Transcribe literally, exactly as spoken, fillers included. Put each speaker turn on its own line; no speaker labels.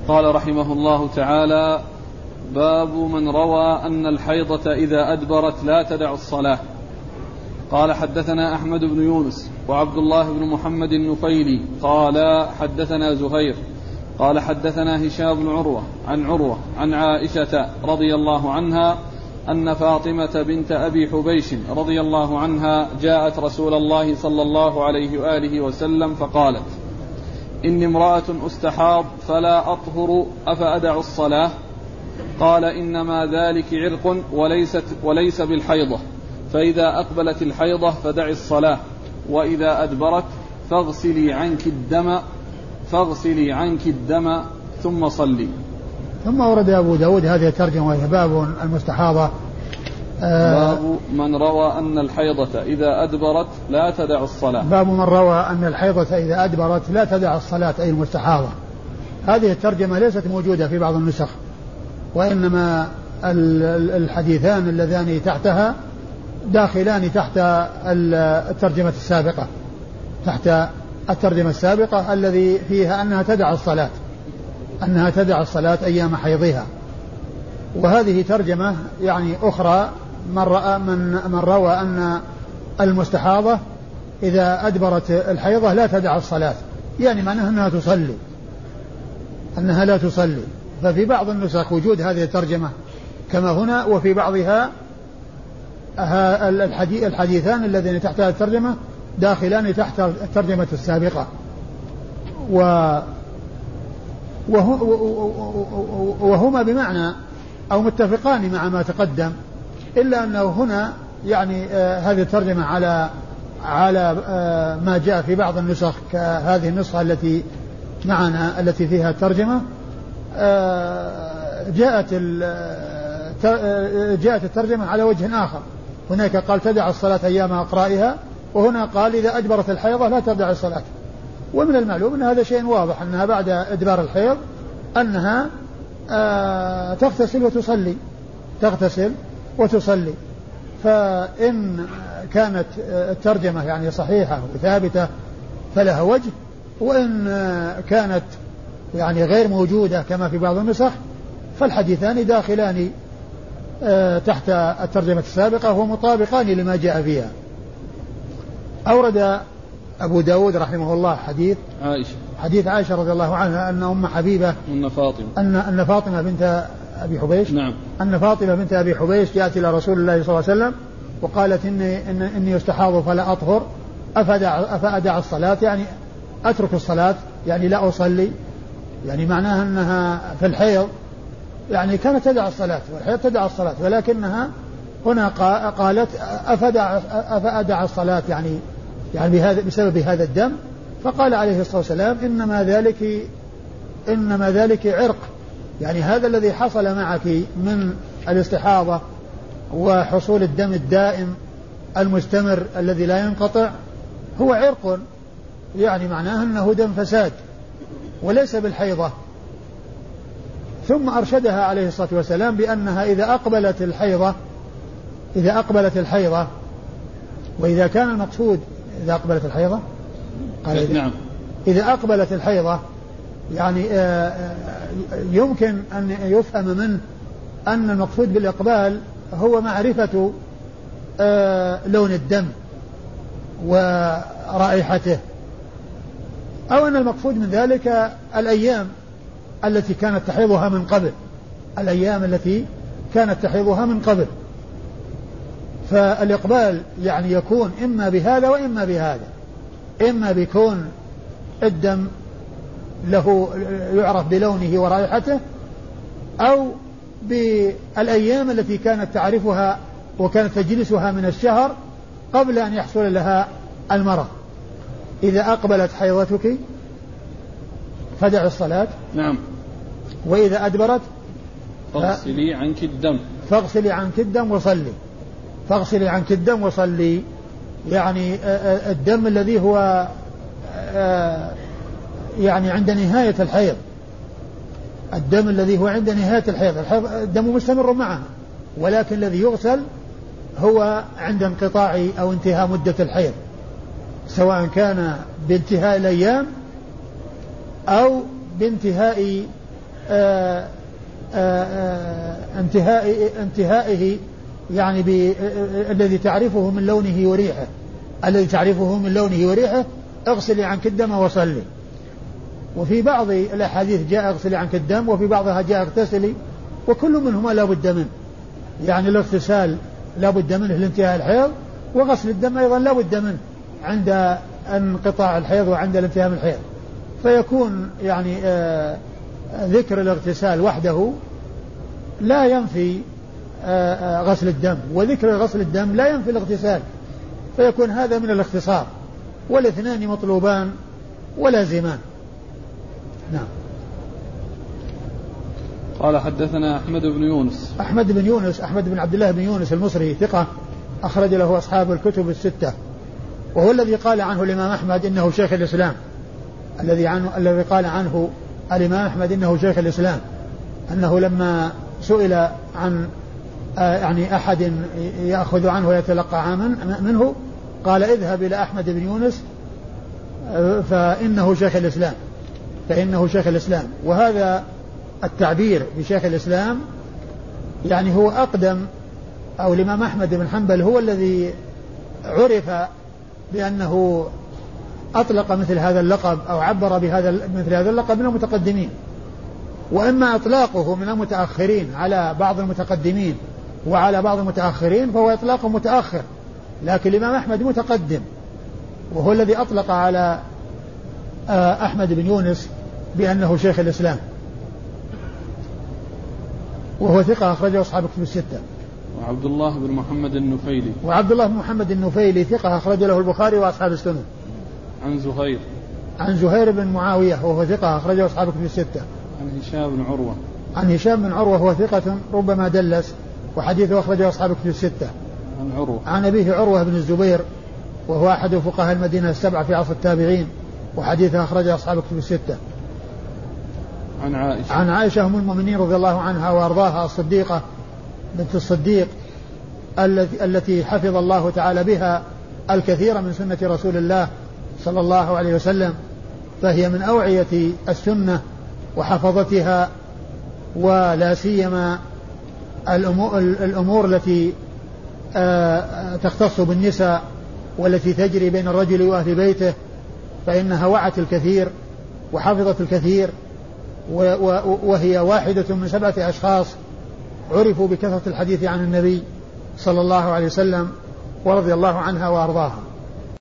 قال رحمه الله تعالى: باب من روى أن الحيضة إذا أدبرت لا تدع الصلاة. قال: حدثنا أحمد بن يونس وعبد الله بن محمد النفيلي قال: حدثنا زهير قال: حدثنا هشام بن عروة عن عروة عن عائشة رضي الله عنها أن فاطمة بنت أبي حبيش رضي الله عنها جاءت رسول الله صلى الله عليه وآله وسلم فقالت: إني امرأة أستحاض فلا أطهر أفأدع الصلاة؟ قال: إنما ذلك عرق وليست وليس بالحيضة، فإذا أقبلت الحيضة فدعي الصلاة، وإذا أدبرت فاغسلي عنك الدم فاغسلي عنك الدم ثم صلي.
ثم ورد أبو داود هذه الترجمة وهي باب المستحاضة.
آه باب من روى أن الحيضة إذا أدبرت لا تدع الصلاة.
باب من روى أن الحيضة إذا أدبرت لا تدع الصلاة، أي المستحاضة. هذه الترجمة ليست موجودة في بعض النسخ، وإنما الحديثان اللذان تحتها داخلان تحت الترجمة السابقة، تحت الترجمة السابقة الذي فيها أنها تدع الصلاة أنها تدع الصلاة أيام حيضها. وهذه ترجمة يعني أخرى من رأى من, من روى أن المستحاضة إذا أدبرت الحيضة لا تدع الصلاة، يعني معناها أنها تصلي أنها لا تصلي. ففي بعض النسخ وجود هذه الترجمة كما هنا، وفي بعضها الحديثان الذين تحت الترجمة داخلان تحت الترجمة السابقة، وهما بمعنى أو متفقان مع ما تقدم، إلا أنه هنا يعني آه هذه الترجمة على على آه ما جاء في بعض النسخ كهذه النسخة التي معنا التي فيها الترجمة. آه جاءت جاءت الترجمة على وجه آخر، هناك قال تدع الصلاة أيام أقرائها، وهنا قال إذا أدبرت الحيضة لا تدع الصلاة. ومن المعلوم أن هذا شيء واضح، أنها بعد إدبار الحيض أنها آه تغتسل وتصلي تغتسل وتصلي. فإن كانت الترجمة يعني صحيحة وثابتة فلها وجه، وإن كانت يعني غير موجودة كما في بعض النسخ فالحديثان داخلان آه تحت الترجمة السابقة ومطابقان لما جاء فيها. أورد أبو داود رحمه الله حديث
عائشة
حديث عائشة رضي الله عنها أن أم حبيبة
أن فاطمة
أن أن فاطمة بنت أبي حبيش
نعم
أن فاطمة بنت أبي حبيش جاءت إلى رسول الله صلى الله عليه وسلم وقالت إني إن إني استحاض فلا أطهر أفأدع أفأدع الصلاة، يعني أترك الصلاة، يعني لا أصلي، يعني معناها أنها في الحيض يعني كانت تدع الصلاة والحيض تدع الصلاة، ولكنها هنا قالت أفأدع أفأدع الصلاة يعني يعني بهذا بسبب هذا الدم. فقال عليه الصلاة والسلام إنما ذلك إنما ذلك عرق، يعني هذا الذي حصل معك من الاستحاضة وحصول الدم الدائم المستمر الذي لا ينقطع هو عرق، يعني معناه أنه دم فساد وليس بالحيضة. ثم أرشدها عليه الصلاة والسلام بأنها إذا أقبلت الحيضة إذا أقبلت الحيضة وإذا كان المقصود إذا أقبلت الحيضة قال إذا,
نعم.
إذا أقبلت الحيضة يعني يمكن أن يفهم منه أن المقصود بالإقبال هو معرفة لون الدم ورائحته، أو أن المقصود من ذلك الأيام التي كانت تحيضها من قبل الأيام التي كانت تحيضها من قبل. فالإقبال يعني يكون إما بهذا وإما بهذا، إما بيكون الدم له يعرف بلونه ورائحته، أو بالأيام التي كانت تعرفها وكانت تجلسها من الشهر قبل أن يحصل لها المرض. إذا أقبلت حيضتك فدع الصلاة
نعم،
وإذا أدبرت
فاغسلي عنك الدم
فاغسلي عنك الدم وصلي فاغسلي عنك الدم وصلي، يعني الدم الذي هو يعني عند نهاية الحيض الدم الذي هو عند نهاية الحيض الحيض الدم مستمر معها، ولكن الذي يغسل هو عند انقطاع أو انتهاء مدة الحيض، سواء كان بانتهاء الأيام أو بانتهاء آآ آآ انتهاء انتهائه يعني الذي تعرفه من لونه وريحه الذي تعرفه من لونه وريحه اغسلي عنك الدم وصلي. وفي بعض الأحاديث جاء اغسلي عنك الدم، وفي بعضها جاء اغتسلي، وكل منهما لا بد منه. يعني الاغتسال لا بد منه لانتهاء الحيض، وغسل الدم أيضا لا بد منه عند انقطاع الحيض وعند الانتهاء من الحيض. فيكون يعني آه ذكر الاغتسال وحده لا ينفي آه آه غسل الدم، وذكر غسل الدم لا ينفي الاغتسال، فيكون هذا من الاختصار، والاثنان مطلوبان ولازمان. نعم.
قال حدثنا أحمد بن يونس.
أحمد بن يونس أحمد بن عبد الله بن يونس المصري ثقة أخرج له أصحاب الكتب الستة، وهو الذي قال عنه الإمام أحمد إنه شيخ الإسلام، الذي عنه الذي قال عنه الإمام أحمد إنه شيخ الإسلام، أنه لما سئل عن يعني أحد يأخذ عنه ويتلقى منه قال اذهب إلى أحمد بن يونس فإنه شيخ الإسلام فإنه شيخ الإسلام. وهذا التعبير بشيخ الإسلام يعني هو أقدم، أو الإمام أحمد بن حنبل هو الذي عرف بأنه أطلق مثل هذا اللقب أو عبر بهذا مثل هذا اللقب من المتقدمين، وإما إطلاقه من المتأخرين على بعض المتقدمين وعلى بعض المتأخرين فهو إطلاق متأخر، لكن الإمام أحمد متقدم وهو الذي أطلق على أحمد بن يونس بأنه شيخ الإسلام، وهو ثقة أخرجه أصحاب الكتب الستة.
وعبد الله بن محمد النفيلي
وعبد الله بن محمد النفيلي ثقة أخرج له البخاري وأصحاب السنن.
عن زهير
عن زهير بن معاوية وهو ثقة أخرجه أصحاب الكتب الستة.
عن هشام بن عروة
عن هشام بن عروة وهو ثقة ربما دلس، وحديثه أخرجه أصحاب الكتب الستة.
عن عروة
عن أبيه عروة بن الزبير وهو أحد فقهاء المدينة السبعة في عصر التابعين، وحديثه أخرجه أصحاب الكتب الستة.
عن عائشة
عن عائشة أم المؤمنين رضي الله عنها وأرضاها الصديقة بنت الصديق التي التي حفظ الله تعالى بها الكثير من سنة رسول الله صلى الله عليه وسلم، فهي من أوعية السنة وحفظتها، ولا سيما الأمور التي تختص بالنساء والتي تجري بين الرجل وأهل بيته، فإنها وعت الكثير وحفظت الكثير، وهي واحدة من سبعة أشخاص عرفوا بكثرة الحديث عن النبي صلى الله عليه وسلم ورضي الله عنها وأرضاها.